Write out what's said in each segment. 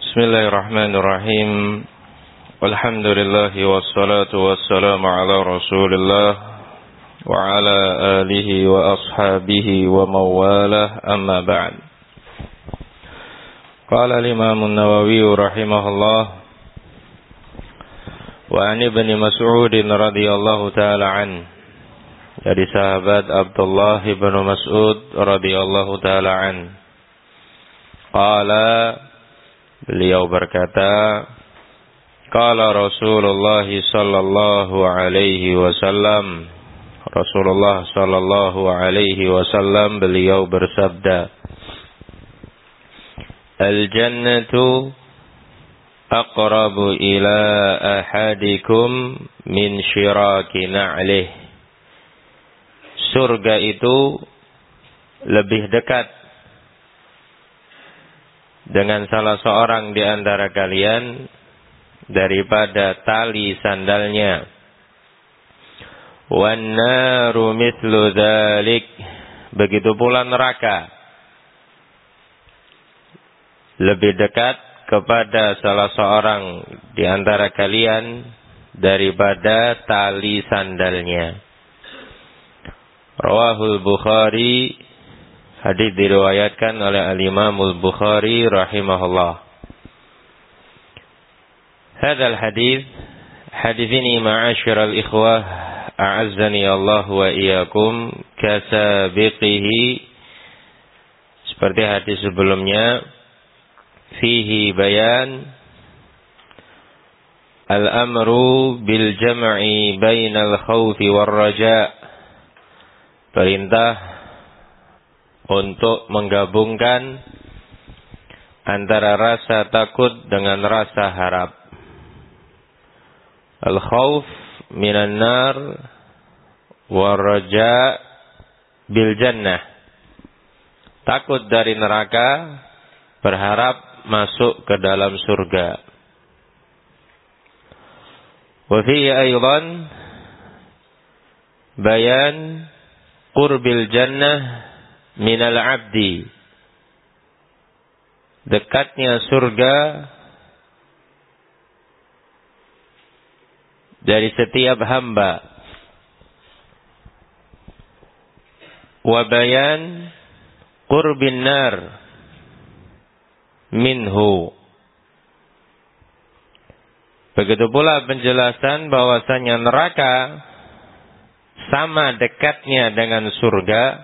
Bismillahirrahmanirrahim. Alhamdulillah wassalatu wassalamu ala Rasulillah wa ala alihi wa ashabihi wa mawalah, amma ba'd. Qala al-Imam an-Nawawi rahimahullah wa an Ibnu Mas'ud radhiyallahu ta'ala an, dari sahabat Abdullah bin Mas'ud radhiyallahu ta'ala an, qala, beliau berkata, qala Rasulullah sallallahu alaihi wasallam, Rasulullah sallallahu alaihi wasallam beliau bersabda, al-jannatu aqrabu ila ahadikum min syiraki na'lih. Surga itu lebih dekat dengan salah seorang di antara kalian daripada tali sandalnya. Wan naru mithlu dzalik, begitu pula neraka lebih dekat kepada salah seorang di antara kalian daripada tali sandalnya. Rawahul Bukhari, hadis diriwayatkan oleh al-Imam al-Bukhari rahimahullah. Hadzal hadis ini ma'asyiral ikhwah a'azzani Allah wa iyyakum kasabiqihi, seperti hadis sebelumnya, fihi bayan al-amru bil jam'i bainal khawfi war raja', perintah untuk menggabungkan antara rasa takut dengan rasa harap. Al-khawf minan nar wa raja' bil jannah, takut dari neraka, berharap masuk ke dalam surga. Wa fihi aydan bayan qurbil jannah minal abdi, dekatnya surga dari setiap hamba. Wa bayan qurbin nar minhu, begitu pula penjelasan bahwasanya neraka sama dekatnya dengan surga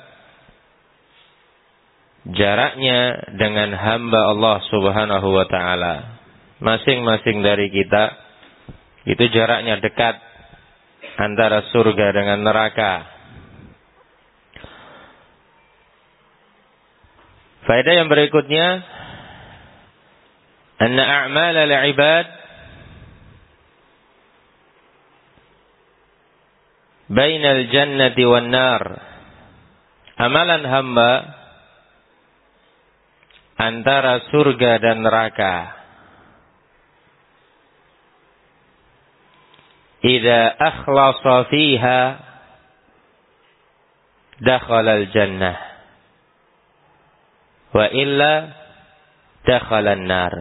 jaraknya dengan hamba Allah subhanahu wa ta'ala. Masing-masing dari kita itu jaraknya dekat antara surga dengan neraka. Faedah yang berikutnya, anna a'mal al-ibad bainal jannati wan nar, amalan hamba antara surga dan neraka, idza akhlasa fiha dakhala al-jannah wa illa dakhala an-nar.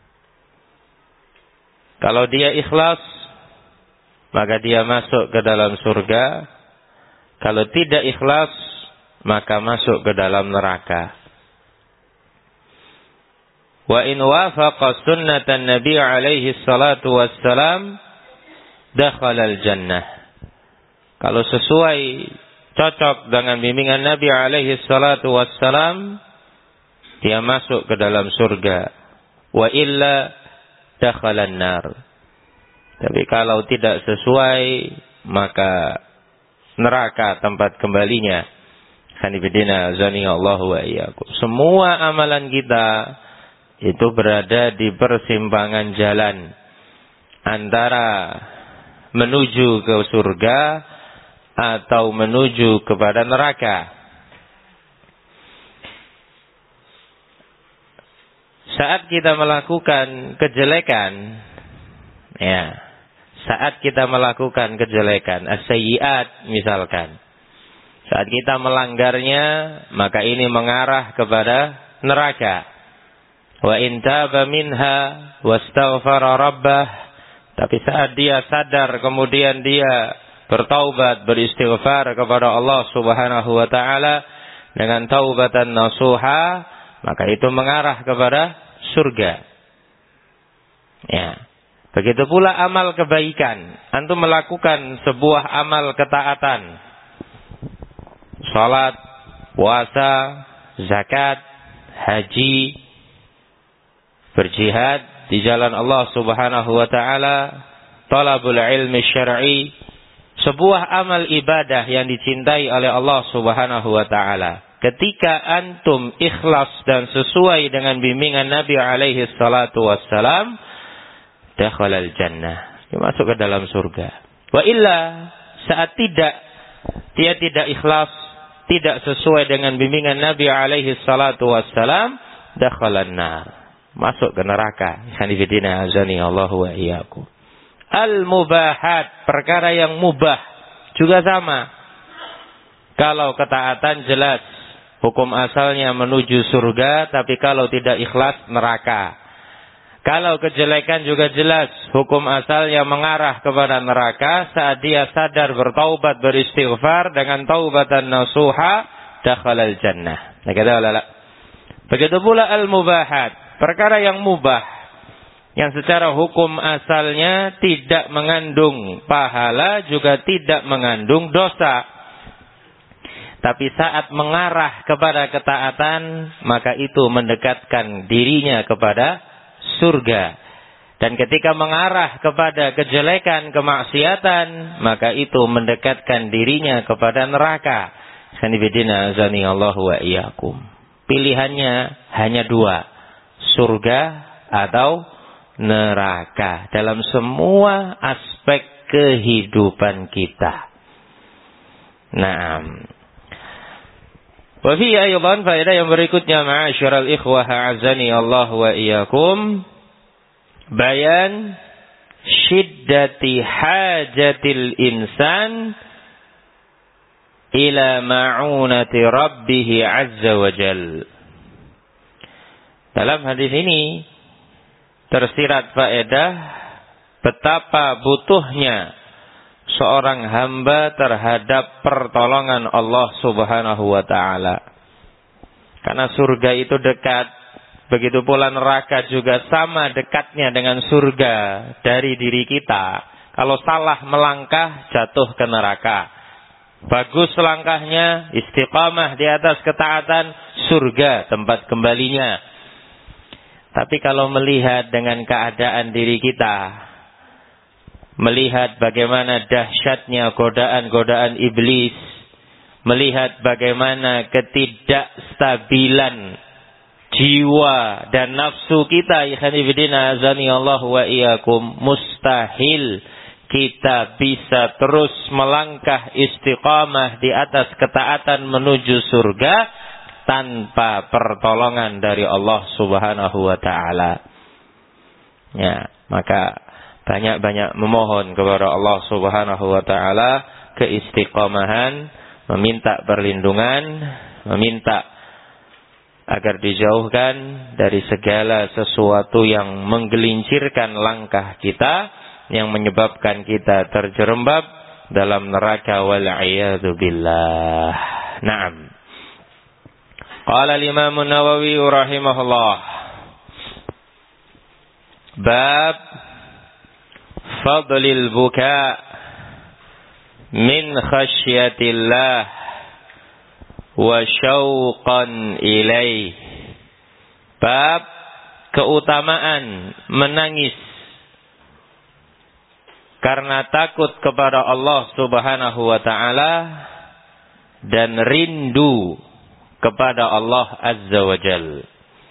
Kalau dia ikhlas, maka dia masuk ke dalam surga. Kalau tidak ikhlas, maka masuk ke dalam neraka. Wa in wafaqa sunnatan Nabi alaihi salatu wassalam dakhala al-jannah. Kalau sesuai, cocok dengan bimbingan Nabi alaihi salatu wassalam, dia masuk ke dalam surga. Wa illa dakhala an-nar. Tapi kalau tidak sesuai, maka neraka tempat kembalinya. Khanifidina azani Allah wa iyyakum. Semua amalan kita itu berada di persimpangan jalan antara menuju ke surga atau menuju kepada neraka. Saat kita melakukan kejelekan, saat kita melakukan kejelekan, as-sayyi'at misalkan, saat kita melanggarnya, maka ini mengarah kepada neraka. Wa in taba minha wastaghfara rabbah, tapi saat dia sadar kemudian dia bertaubat, beristighfar kepada Allah Subhanahu wa taala dengan taubatan nasuha, maka itu mengarah kepada surga. Ya. Begitu pula amal kebaikan. Antum melakukan sebuah amal ketaatan, salat, puasa, zakat, haji, berjihad di jalan Allah Subhanahu wa taala, talabul ilmi syar'i, sebuah amal ibadah yang dicintai oleh Allah Subhanahu wa taala. Ketika antum ikhlas dan sesuai dengan bimbingan Nabi alaihi salatu wassalam, dakhalal jannah, masuk ke dalam surga. Wa illa, saat dia tidak ikhlas, tidak sesuai dengan bimbingan Nabi alaihi salatu wassalam, dakhalan nar, masuk ke neraka. Hanifidina azani Allahu wa iyyakum. Al-mubahat, perkara yang mubah juga sama. Kalau ketaatan jelas hukum asalnya menuju surga, tapi kalau tidak ikhlas neraka. Kalau kejelekan juga jelas hukum asalnya mengarah kepada neraka, saat dia sadar bertaubat beristighfar dengan taubatan nasuha, dakhalal jannah. Begitu pula al-mubahat, perkara yang mubah, yang secara hukum asalnya tidak mengandung pahala, juga tidak mengandung dosa. Tapi saat mengarah kepada ketaatan, maka itu mendekatkan dirinya kepada surga. Dan ketika mengarah kepada kejelekan, kemaksiatan, maka itu mendekatkan dirinya kepada neraka. Sanibidina azani Allahu wa iyyakum. Pilihannya hanya dua, surga atau neraka, dalam semua aspek kehidupan kita. Naam. Wa fi aydan faedah yang berikutnya, ma'asyiral ikhwah a'azzani Allah wa iyyakum, bayan syiddati hajatil insan ila ma'unati rabbih azza wa jal. Dalam hadis ini tersirat faedah betapa butuhnya seorang hamba terhadap pertolongan Allah Subhanahu wa taala. Karena surga itu dekat, begitu pula neraka juga sama dekatnya dengan surga dari diri kita. Kalau salah melangkah, jatuh ke neraka. Bagus langkahnya, istiqamah di atas ketaatan, surga tempat kembalinya. Tapi kalau melihat dengan keadaan diri kita, melihat bagaimana dahsyatnya godaan-godaan iblis, melihat bagaimana ketidakstabilan jiwa dan nafsu kita, ikhwanifidina azani Allah wa iyyakum, mustahil kita bisa terus melangkah istiqamah di atas ketaatan menuju surga tanpa pertolongan dari Allah Subhanahu wa taala. Ya, maka banyak-banyak memohon kepada Allah Subhanahu wa taala keistiqomahan, meminta perlindungan, meminta agar dijauhkan dari segala sesuatu yang menggelincirkan langkah kita, yang menyebabkan kita terjerembab dalam neraka wal a'yadu billah. Naam. Qala al-Imam an-Nawawi rahimahullah, bab fadlil buka min khasyatillah wa syauqan ilaih. Bab keutamaan menangis karena takut kepada Allah Subhanahu wa taala dan rindu kepada Allah Azza wa Jalla.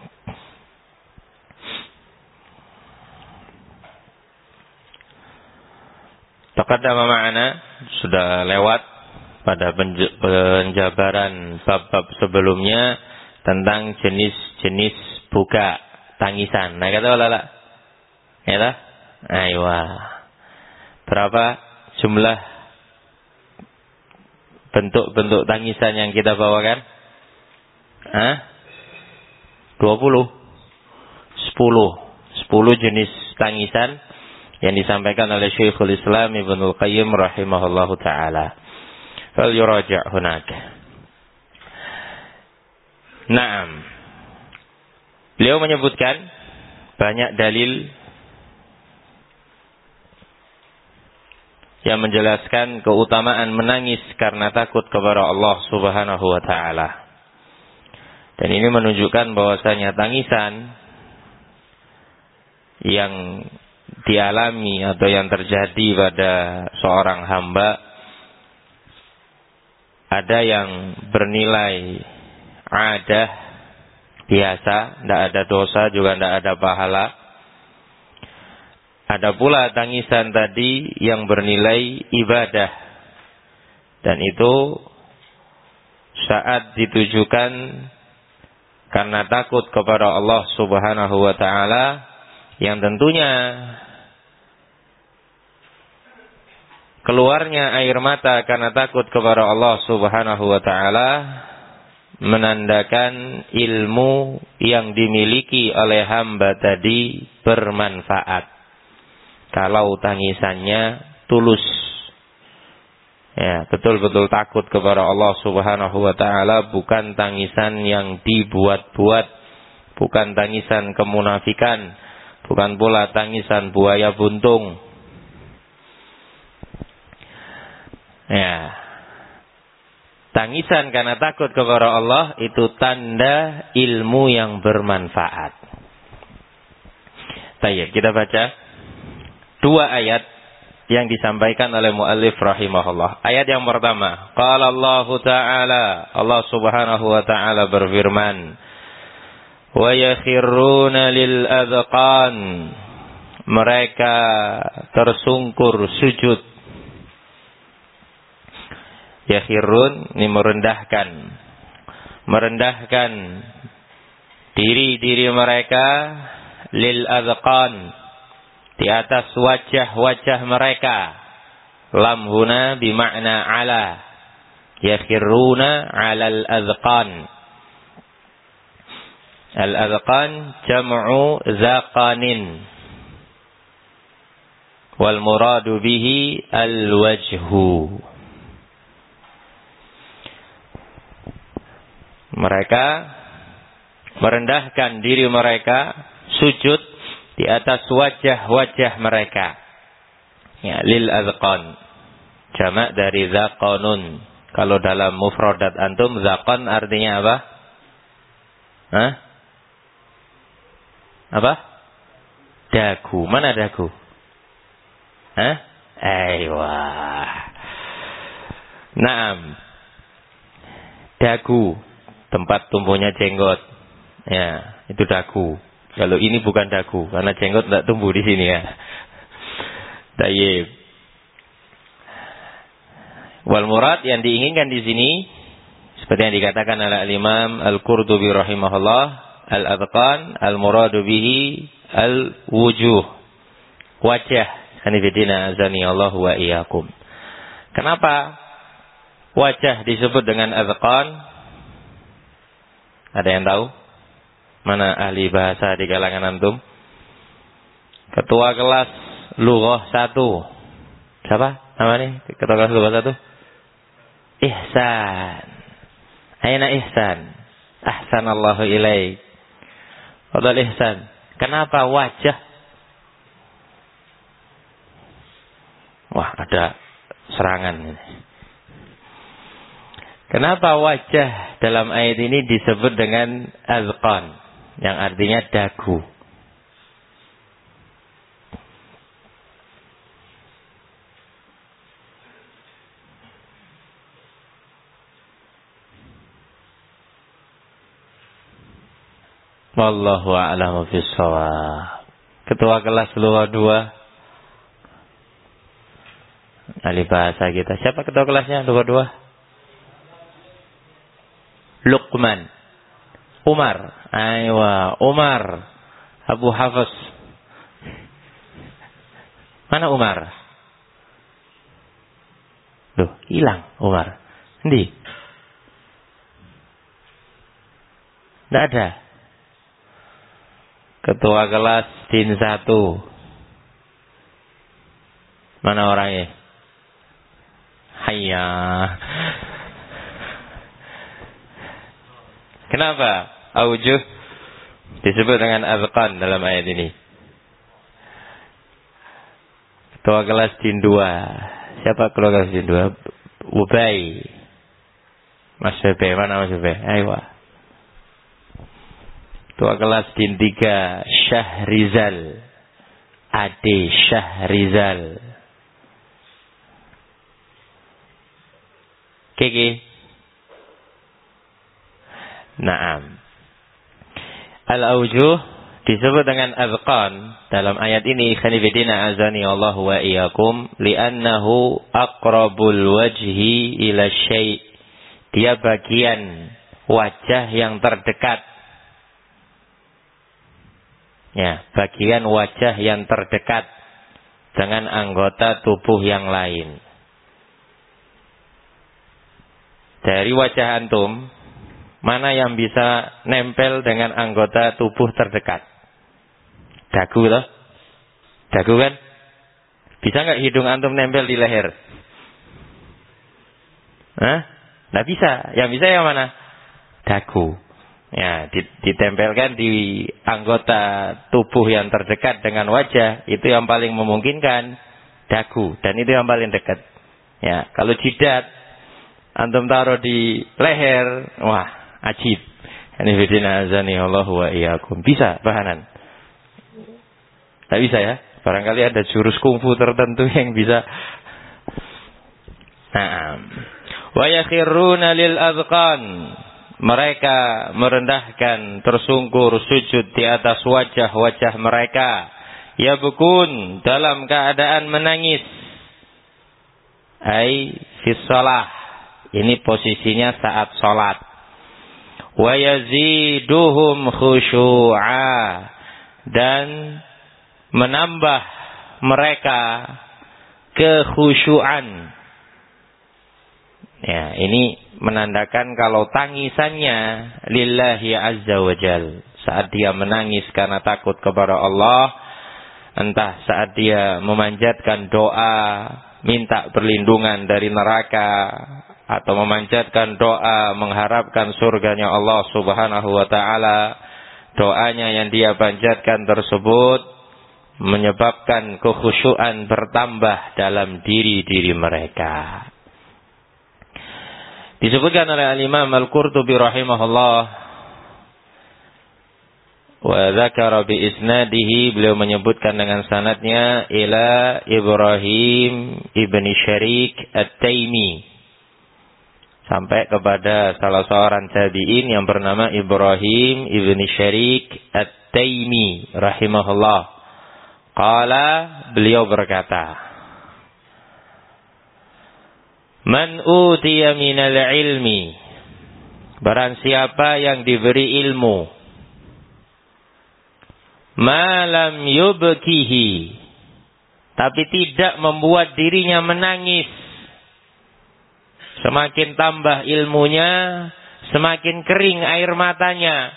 Taqaddama ma'ana, sudah lewat pada penjabaran bab-bab sebelumnya tentang jenis-jenis buka tangisan. Nah, kata lala. Ya lah? Aywa. Berapa jumlah bentuk-bentuk tangisan yang kita bawakan? 20. 10 jenis tangisan yang disampaikan oleh Syekhul Islam Ibnul Qayyim rahimahullahu taala. Fal yuraja' hunak. Naam. Beliau menyebutkan banyak dalil yang menjelaskan keutamaan menangis karena takut kepada Allah Subhanahu wa taala. Dan ini menunjukkan bahwasanya tangisan yang dialami atau yang terjadi pada seorang hamba ada yang bernilai adah biasa, tidak ada dosa juga tidak ada pahala. Ada pula tangisan tadi yang bernilai ibadah, dan itu saat ditujukan karena takut kepada Allah Subhanahu wa taala, yang tentunya keluarnya air mata karena takut kepada Allah Subhanahu wa taala menandakan ilmu yang dimiliki oleh hamba tadi bermanfaat. Kalau tangisannya tulus, ya, betul-betul takut kepada Allah Subhanahu wa taala, bukan tangisan yang dibuat-buat, bukan tangisan kemunafikan, bukan pula tangisan buaya buntung. Ya. Tangisan karena takut kepada Allah itu tanda ilmu yang bermanfaat. Baik, kita baca 2 ayat yang disampaikan oleh muallif rahimahullah. Ayat yang pertama, qala Allah Ta'ala, Allah Subhanahu wa taala berfirman, wa yakhirruna lil adqan, mereka tersungkur sujud. Yakhirun, ini merendahkan diri mereka lil adqan, di atas wajah-wajah mereka. Lam huna bimakna ala, yakhiruna alal adqan. Al adqan jam'u zaqanin, wal muradu bihi al wajhu. Mereka merendahkan diri mereka, sujud di atas wajah-wajah mereka. Ya, lil azqan. Jamak dari zaqanun. Kalau dalam mufradat antum, zaqan artinya apa? Hah? Apa? Dagu. Mana dagu? Hah? Aiyah. Naam. Dagu, tempat tumbuhnya jenggot. Ya, itu dagu. Kalau ini bukan dagu, karena jenggot tidak tumbuh di sini ya. Tayyib. Wal murad, yang diinginkan di sini seperti yang dikatakan oleh Al-Imam Al-Qurtubi rahimahullah, al-adqan al-muradu bihi al-wujuh, wajah. Hanifidina azani Allah wa iyyakum. Kenapa wajah disebut dengan adqan? Ada yang tahu? Mana ahli bahasa di kalangan antum? Ketua kelas Lughah 1. Siapa namanya? Ketua kelas Lughah 1? Ihsan. Aina Ihsan? Ahsanallahu ilaik. Fadal Ihsan. Kenapa wajah? Wah, ada serangan ini. Kenapa wajah dalam ayat ini disebut dengan azqan, yang artinya dagu? Wallahu a'lamu bissawab. Ketua kelas Lughah 2 ahli bahasa kita. Siapa ketua kelasnya Lughah 2? Luqman. Umar. Aywa, Umar. Abu Hafs. Mana Umar? Loh, hilang Umar. Endi? Tidak ada. Ketua kelas din 1. Mana orangnya? Hayya. Kenapa aujuh disebut dengan azqan dalam ayat ini? Ketua kelas din 2. Siapa ketua kelas din 2? Ubay. Mas Bebe, mana Mas Bebe? Ayo. Ketua kelas din 3 Syahrizal. Ade Syahrizal. Kiki. Naam. Al-aujuh disebut dengan azqan dalam ayat ini, khanifidina azani Allah wa iyyakum, li'annahu aqrabul wajhi ila syai'. Dia bagian wajah yang terdekat. Ya, bagian wajah yang terdekat dengan anggota tubuh yang lain. Dari wajah antum, mana yang bisa nempel dengan anggota tubuh terdekat? Dagu loh. Dagu kan? Bisa nggak hidung antum nempel di leher? Hah? Nggak bisa. Yang bisa yang mana? Dagu. Ya, ditempelkan di anggota tubuh yang terdekat dengan wajah, itu yang paling memungkinkan dagu, dan itu yang paling dekat. Ya, kalau jidat antum taruh di leher, wah, ajib. Anifidina azani Allah wa iyyakum. Bisa bahanan? Tak bisa ya? Barangkali ada jurus kungfu tertentu yang bisa. Naam. Wa yakhiruna lil azqan. Mereka merendahkan, tersungkur, sujud di atas wajah-wajah mereka. Yabkun, dalam keadaan menangis. Ai fi shalah. Ini posisinya saat salat. Wa yaziduhum khusyu'a, dan menambah mereka kekhusyuan. Ya, ini menandakan kalau tangisannya lillahi azza wa jal. Saat dia menangis karena takut kepada Allah, entah saat dia memanjatkan doa, minta perlindungan dari neraka, atau memanjatkan doa mengharapkan surganya Allah subhanahu wa ta'ala, doanya yang dia panjatkan tersebut menyebabkan kekhusyuan bertambah dalam diri-diri mereka. Disebutkan oleh Al-Imam Al-Qurtubi rahimahullah, wa dzakara bi isnadihi, beliau menyebutkan dengan sanadnya ila Ibrahim ibni Syarik At-Taimi, sampai kepada salah seorang tabi'in yang bernama Ibrahim ibni Syarik At-Taimi rahimahullah. Qala, beliau berkata, man utiya minal ilmi, barang siapa yang diberi ilmu, ma lam yubkihi, tapi tidak membuat dirinya menangis, semakin tambah ilmunya, semakin kering air matanya.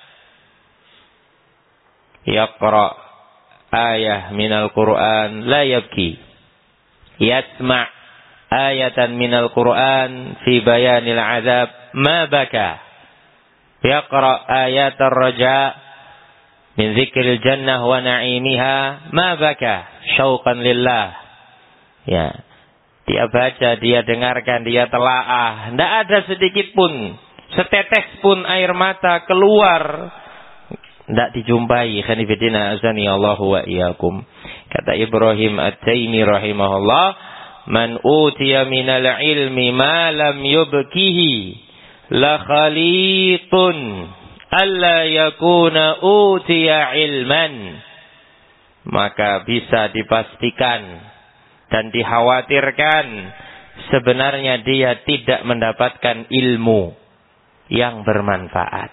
Yaqra ayah minal Qur'an la yabki, yasma' ayatan minal Qur'an fi bayanil azab ma baka, yaqra ayat ar-raja min dzikril jannah wa na'imiha ma baka syauqan lillah. Ya, dia baca, dia dengarkan, dia telaah, tidak ada sedikit pun, setetes pun air mata keluar, tidak dijumpai. Khanifidina azani Allahu wa iyyakum. Kata Ibrahim At-Taimi rahimahullah, man utiya minal ilmi ma lam yubkihi la khalitun alla yakuna utiya ilman, maka bisa dipastikan dan dikhawatirkan sebenarnya dia tidak mendapatkan ilmu yang bermanfaat.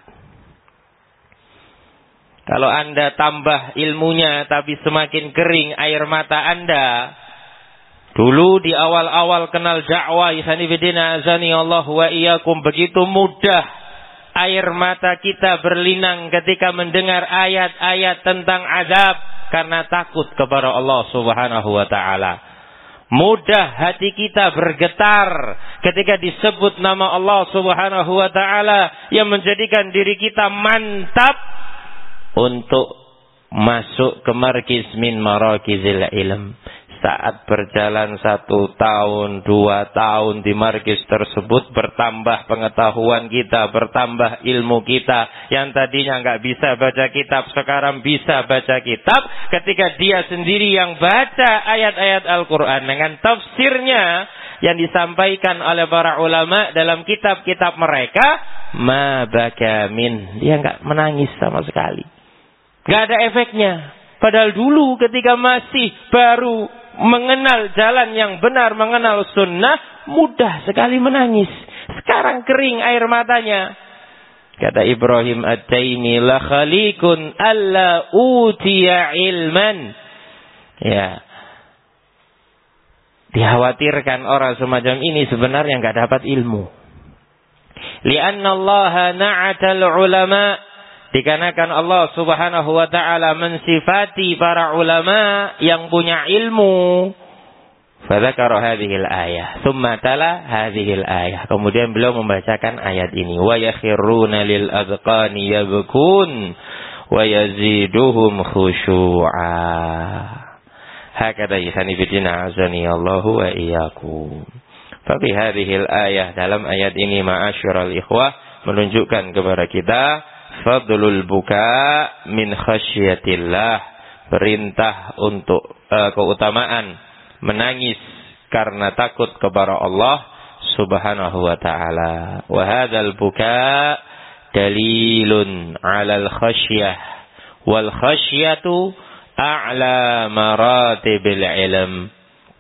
Kalau Anda tambah ilmunya tapi semakin kering air mata Anda, dulu di awal-awal kenal dakwah, ikhwanifidina azani Allah wa iyyakum, begitu mudah air mata kita berlinang ketika mendengar ayat-ayat tentang azab karena takut kepada Allah Subhanahu wa taala. Mudah hati kita bergetar ketika disebut nama Allah Subhanahu wa taala yang menjadikan diri kita mantap untuk masuk ke markiz min marakizil ilm. Saat berjalan 1 tahun, 2 tahun di markiz tersebut, bertambah pengetahuan kita, bertambah ilmu kita. Yang tadinya nggak bisa baca kitab, sekarang bisa baca kitab. Ketika dia sendiri yang baca ayat-ayat Al-Quran dengan tafsirnya yang disampaikan oleh para ulama dalam kitab-kitab mereka, ma baka min, dia nggak menangis sama sekali. Nggak ada efeknya. Padahal dulu ketika masih baru mengenal jalan yang benar, mengenal sunnah, mudah sekali menangis. Sekarang kering air matanya. Kata Ibrahim At-Taimi, la khalikun alla utiya ilman. Ya. Dikhawatirkan orang semacam ini sebenarnya enggak dapat ilmu. Li'anna Allah na'atal ulama, dikarenakan Allah Subhanahu wa taala mensifati para ulama yang punya ilmu. Fadzakara hadhil ayah, tsumma tala hadhil ayah. Kemudian beliau membacakan ayat ini, wa yakhruna lil adqani yabkun wa yaziduhum khusyu'a. Hakadha ihani bidina azani Allahu wa iyyakum. Fa fi hadhil ayah, dalam ayat ini ma'asyiral ikhwah menunjukkan kepada kita fadlul buka min khasyatillah, perintah untuk keutamaan menangis karena takut kepada Allah Subhanahu wa taala. Wa hadzal buka dalilun 'alal khasyah wal khasyatu a'la maratibil ilm.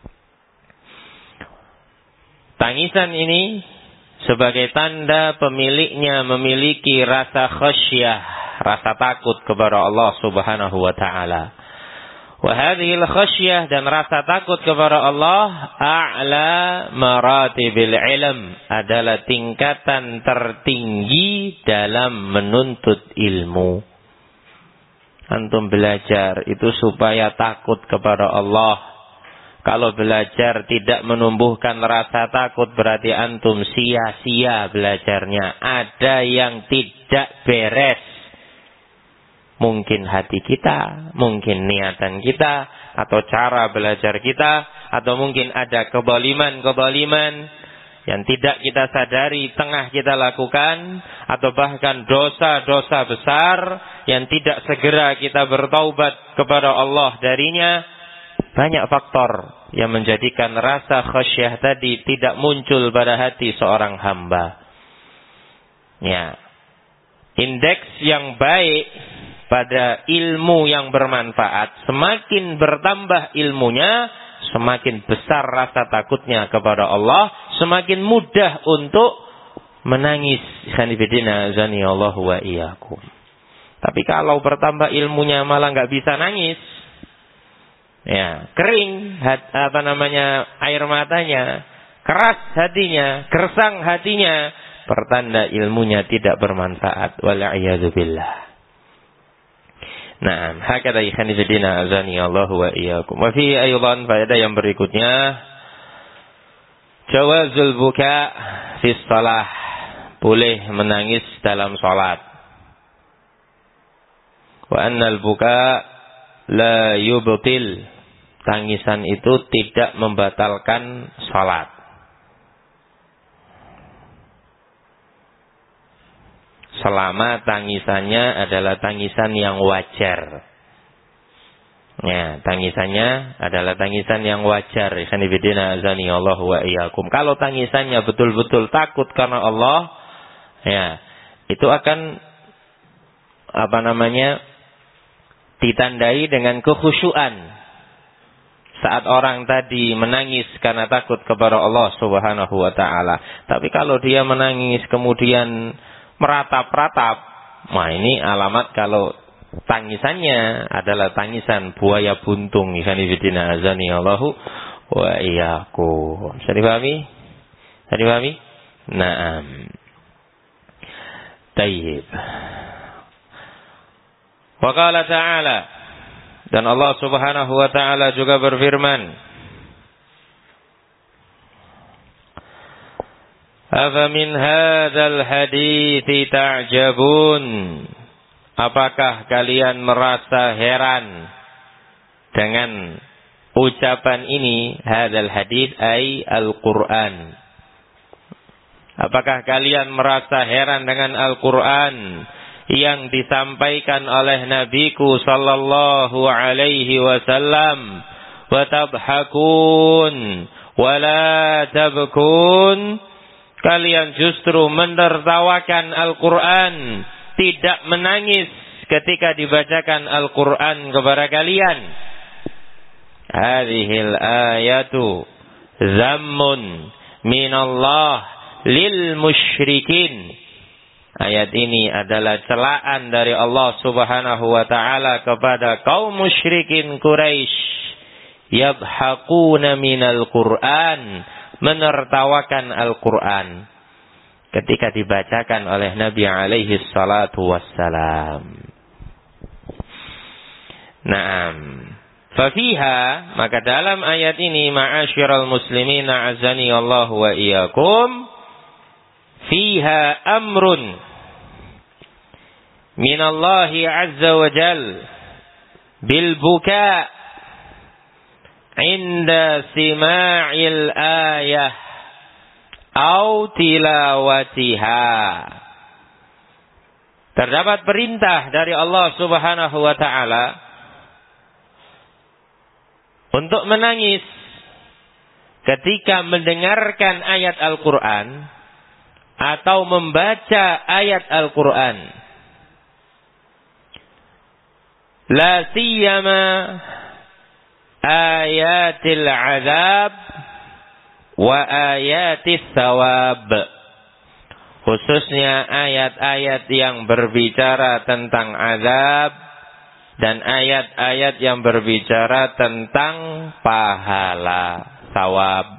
Tangisan ini sebagai tanda pemiliknya memiliki rasa khasyah, rasa takut kepada Allah Subhanahu wa taala. Wa hadhil khasyah, dan rasa takut kepada Allah, a'la maratibil ilm, adalah tingkatan tertinggi dalam menuntut ilmu. Antum belajar itu supaya takut kepada Allah. Kalau belajar tidak menumbuhkan rasa takut, berarti antum sia-sia belajarnya. Ada yang tidak beres. Mungkin hati kita, mungkin niatan kita, atau cara belajar kita, atau mungkin ada kebaliman-kebaliman yang tidak kita sadari tengah kita lakukan, atau bahkan dosa-dosa besar yang tidak segera kita bertaubat kepada Allah darinya. Banyak faktor yang menjadikan rasa khasyah tadi tidak muncul pada hati seorang hamba. Ya. Indeks yang baik pada ilmu yang bermanfaat, semakin bertambah ilmunya, semakin besar rasa takutnya kepada Allah, semakin mudah untuk menangis. Khanifidina azani Allah wa iyyakum. Tapi kalau bertambah ilmunya malah nggak bisa nangis, ya, kering air matanya, keras hatinya, gersang hatinya, pertanda ilmunya tidak bermanfaat. Wal'iyadu billah. Nah, hakadha ikhani fidina azani Allah wa iyyakum. Wa fi aydan faedah yang berikutnya, jawazul buka fi shalah, boleh menangis dalam salat. Wa annal buka la yubtil, tangisan itu tidak membatalkan salat. Selama tangisannya adalah tangisan yang wajar. Ya, tangisannya adalah tangisan yang wajar. Ikhwanifidina azani Allah wa iyyakum. Kalau tangisannya betul-betul takut karena Allah, ya, itu akan ditandai dengan kekhusyuan. Saat orang tadi menangis karena takut kepada Allah Subhanahu wa taala. Tapi kalau dia menangis kemudian meratap-ratap, nah ini alamat kalau tangisannya adalah tangisan buaya buntung. Ikhwanifidina azani Allahu wa iyyakum. Bisa dipahami? Naam. Tayyib. Wa qala ta'ala, dan Allah Subhanahu wa ta'ala juga berfirman, afamin hadzal hadithi ta'jabun, apakah kalian merasa heran dengan ucapan ini? Hadzal hadits ay Al-Qur'an. Apakah kalian merasa heran dengan Al-Qur'an yang disampaikan oleh Nabiku sallallahu alaihi wasallam? Wa tabhakun wa la tabkun, kalian justru menertawakan Al-Qur'an, tidak menangis ketika dibacakan Al-Qur'an kepada kalian. Hadhil ayatu zammun minallah lil musyrikin. Ayat ini adalah celaan dari Allah Subhanahu wa ta'ala kepada kaum musyrikin Quraisy. Yadhakuna minal Qur'an, menertawakan Al-Qur'an ketika dibacakan oleh Nabi alaihi salatu wassalam. Naam. Fafiha, maka dalam ayat ini, ma'asyiral muslimin a'azzani Allah wa iyyakum, fiha amrun minallahi azza wa jal bil buka' inda sima'il ayah au tilawatiha. Terdapat perintah dari Allah Subhanahu wa ta'ala untuk menangis ketika mendengarkan ayat Al-Quran atau membaca ayat Al-Quran. La siyama ayatil azab wa ayatis thawab, khususnya ayat-ayat yang berbicara tentang azab dan ayat-ayat yang berbicara tentang pahala, thawab.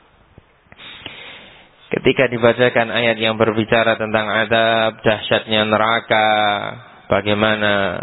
Ketika dibacakan ayat yang berbicara tentang azab, dahsyatnya neraka, bagaimana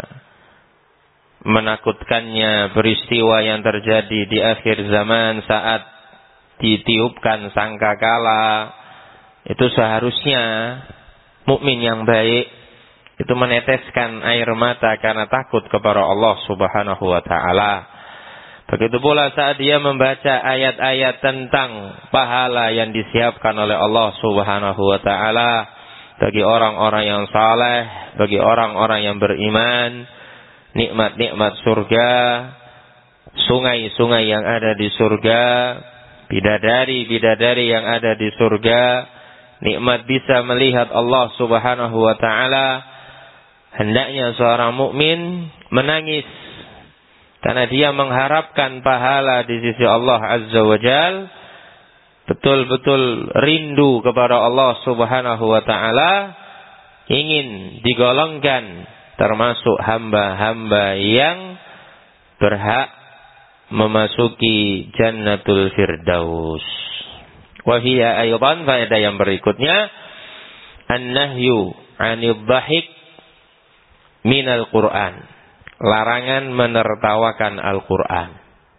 menakutkannya peristiwa yang terjadi di akhir zaman saat ditiupkan sangkakala, itu seharusnya mukmin yang baik itu meneteskan air mata karena takut kepada Allah Subhanahu wa ta'ala. Begitu pula saat dia membaca ayat-ayat tentang pahala yang disiapkan oleh Allah Subhanahu wa ta'ala bagi orang-orang yang saleh, bagi orang-orang yang beriman, nikmat-nikmat surga, sungai-sungai yang ada di surga, bidadari-bidadari yang ada di surga, nikmat bisa melihat Allah Subhanahu wa ta'ala. Hendaknya seorang mukmin menangis karena dia mengharapkan pahala di sisi Allah Azza wa Jal, betul-betul rindu kepada Allah Subhanahu wa ta'ala, ingin digolongkan termasuk hamba-hamba yang berhak memasuki Jannatul Firdaus. Wa hiya aydan, faedah yang berikutnya, an-nahyu 'anil dhahik minal Qur'an, larangan menertawakan Al-Qur'an.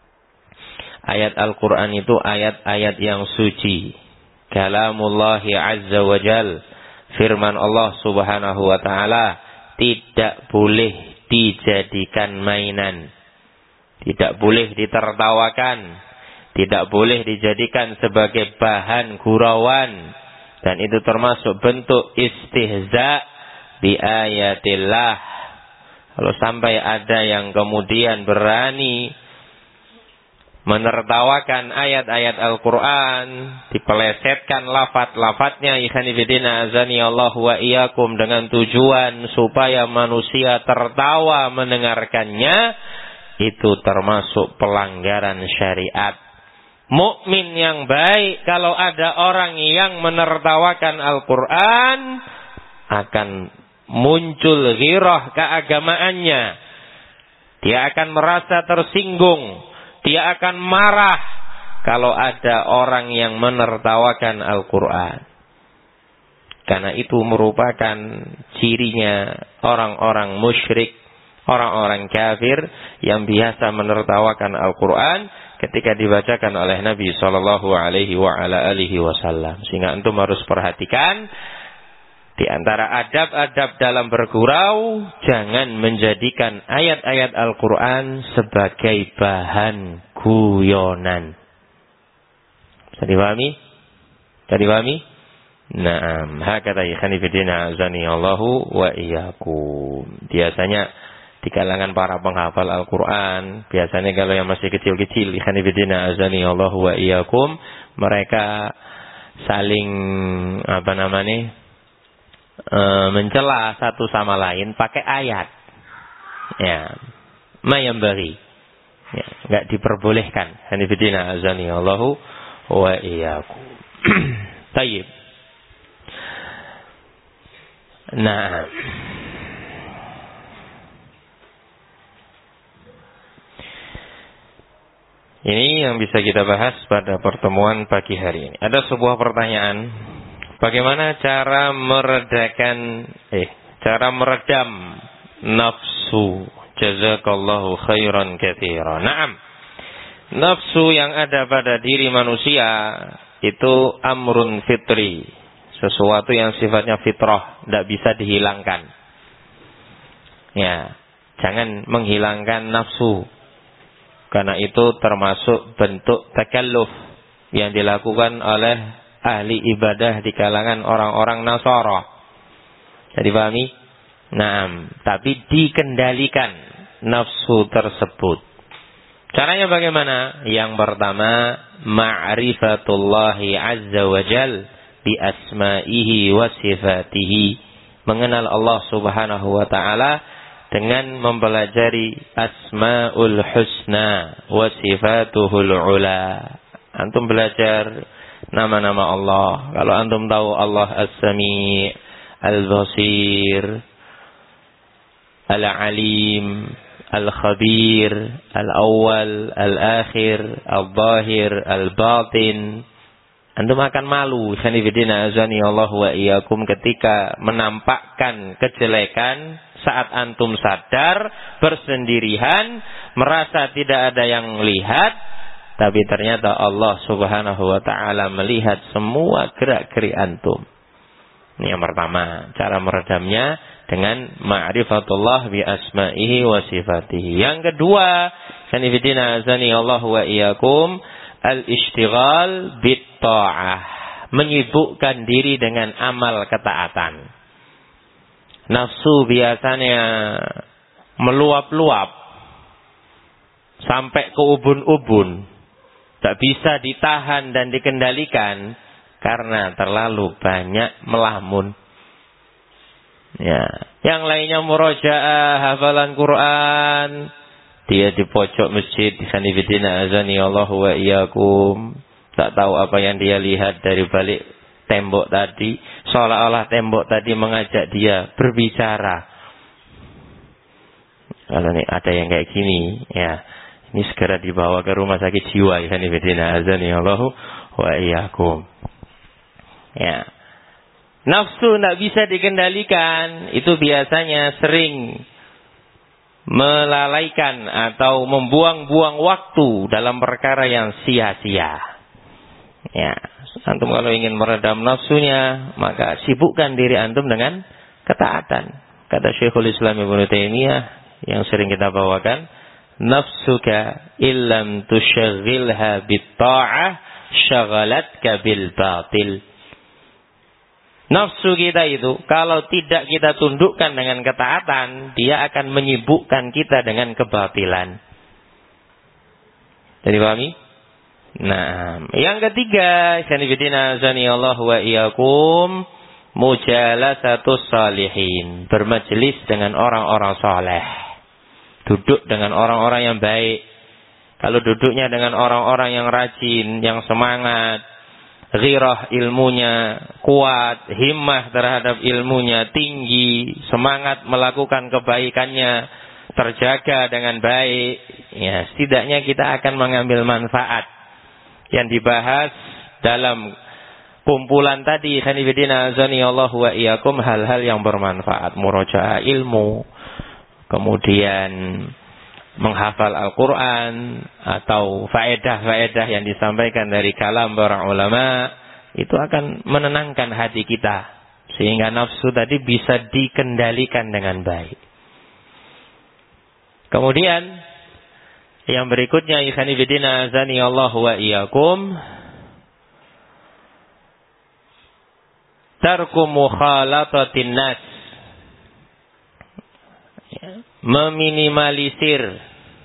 Ayat Al-Qur'an itu ayat-ayat yang suci, kalamullahi azza wa jal, firman Allah Subhanahu wa ta'ala, tidak boleh dijadikan mainan, tidak boleh ditertawakan, tidak boleh dijadikan sebagai bahan gurauan, dan itu termasuk bentuk istihza bi ayatillah. Kalau sampai ada yang kemudian berani menertawakan ayat-ayat Al-Quran, dipelesetkan lafaz-lafaznya, ikhwani fillah azani Allah wa iyyakum, dengan tujuan supaya manusia tertawa mendengarkannya, itu termasuk pelanggaran syariat. Mukmin yang baik, kalau ada orang yang menertawakan Al-Quran, akan muncul ghirah keagamaannya. Dia akan merasa tersinggung, dia akan marah kalau ada orang yang menertawakan Al-Quran. Karena itu merupakan cirinya orang-orang musyrik, orang-orang kafir yang biasa menertawakan Al-Quran ketika dibacakan oleh Nabi Sallallahu Alaihi Wasallam. Sehingga antum harus perhatikan di antara adab-adab dalam bergurau, jangan menjadikan ayat-ayat Al-Quran sebagai bahan guyonan. Bisa dipahami? Bisa dipahami? Naam, hakata ikhani fillah azani Allahu wa iyyakum. Biasanya di kalangan para penghafal Al-Quran, biasanya kalau yang masih kecil-kecil, ikhani fillah azani Allahu wa iyyakum, mereka saling mencela satu sama lain pakai ayat. Ya, ma yang bagi. Ya, enggak diperbolehkan. Ikhani fillah azani Allahu wa iyyakum. Tayyib. Nah, ini yang bisa kita bahas pada pertemuan pagi hari ini. Ada sebuah pertanyaan, bagaimana cara meredam nafsu? Jazakallahu khairan katsiran. Naam. Nafsu yang ada pada diri manusia itu amrun fitri. Sesuatu yang sifatnya fitrah, tidak bisa dihilangkan. Ya, jangan menghilangkan nafsu. Karena itu termasuk bentuk takalluf yang dilakukan oleh ahli ibadah di kalangan orang-orang Nasara. Jadi pahami? Naam, tapi dikendalikan nafsu tersebut. Caranya bagaimana? Yang pertama, ma'rifatullahi azza wa jalla bi asma'ihi wa sifatihi, mengenal Allah Subhanahu wa taala dengan mempelajari asmaul husna wa sifatuhul ula. Antum belajar nama-nama Allah. Kalau antum tahu Allah As-Sami', Al-Basir, Al-Alim, Al-Khabir, Al-Awwal, Al-Akhir, Al-Zahir, Al-Batin, antum akan malu, sanifidina azani Allah wa iyyakum, ketika menampakkan kejelekan saat antum sadar, bersendirian, merasa tidak ada yang melihat, tapi ternyata Allah Subhanahu wa taala melihat semua gerak-gerik antum. Ini yang pertama, cara meredamnya dengan ma'rifatullah bi asma'ihi wa sifatihi. Yang kedua, sanifidina azani Allah wa iyyakum, al-ishtighal bit-ta'ah, menyibukkan diri dengan amal ketaatan. Nafsu biasanya meluap-luap sampai ke ubun-ubun, tak bisa ditahan dan dikendalikan karena terlalu banyak melamun. Ya, yang lainnya murojaah, hafalan Quran, dia di pojok masjid, sanifidina azani Allah wa iyyakum, tak tahu apa yang dia lihat dari balik tembok tadi, seolah-olah tembok tadi mengajak dia berbicara. Kalau ini ada yang kayak gini, ya, ini segera dibawa ke rumah sakit jiwa, sanifidina azani Allah wa iyyakum. Ya, nafsu tidak bisa dikendalikan, itu biasanya sering melalaikan atau membuang-buang waktu dalam perkara yang sia-sia. Ya, antum kalau ingin meredam nafsunya, maka sibukkan diri antum dengan ketaatan. Kata Syekhul Islam Ibnu Taimiyah yang sering kita bawakan, nafsuka illam tushaghilha bit-ta'ah syagalatka bil batil. Nafsu kita itu kalau tidak kita tundukkan dengan ketaatan, dia akan menyibukkan kita dengan kebatilan. Jadi pahami? Nah, yang ketiga, sanifidina azani Allah wa iyyakum, mujalasatus salihin, bermajelis dengan orang-orang saleh. Duduk dengan orang-orang yang baik. Kalau duduknya dengan orang-orang yang rajin, yang semangat, ghirah ilmunya kuat, himmah terhadap ilmunya tinggi, semangat melakukan kebaikannya terjaga dengan baik, ya, setidaknya kita akan mengambil manfaat yang dibahas dalam kumpulan tadi, khanifidina azani Allah wa iyyakum, hal-hal yang bermanfaat, murojaah ilmu, kemudian menghafal Al-Quran, atau faedah-faedah yang disampaikan dari kalam para ulama, itu akan menenangkan hati kita, sehingga nafsu tadi bisa dikendalikan dengan baik. Kemudian yang berikutnya, ikhwani fillah azani Allah wa iyyakum, tarku mukhalatatin nas, meminimalisir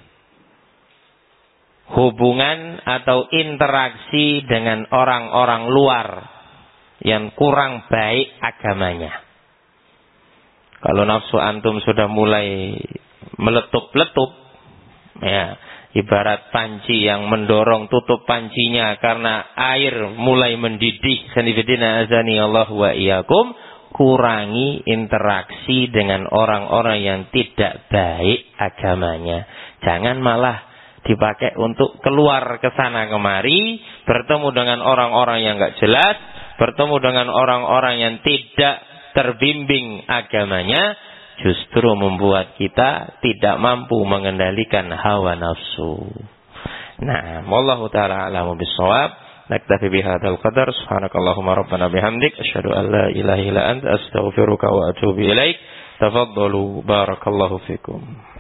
hubungan atau interaksi dengan orang-orang luar yang kurang baik agamanya. Kalau nafsu antum sudah mulai meletup-letup, ya, ibarat panci yang mendorong tutup pancinya karena air mulai mendidih, sanifidina azani Allah wa iyyakum, kurangi interaksi dengan orang-orang yang tidak baik agamanya. Jangan malah dipakai untuk keluar ke sana kemari, bertemu dengan orang-orang yang enggak jelas, bertemu dengan orang-orang yang tidak terbimbing agamanya, justru membuat kita tidak mampu mengendalikan hawa nafsu. Nah, wallahu taala a'lamu bissawab. Naktafi bihadzal qadar. Subhanakallahumma rabbana bihamdik asyhadu an la ilaha illa anta astaghfiruka wa atubu ilaik. Tafaddalu barakallahu fikum.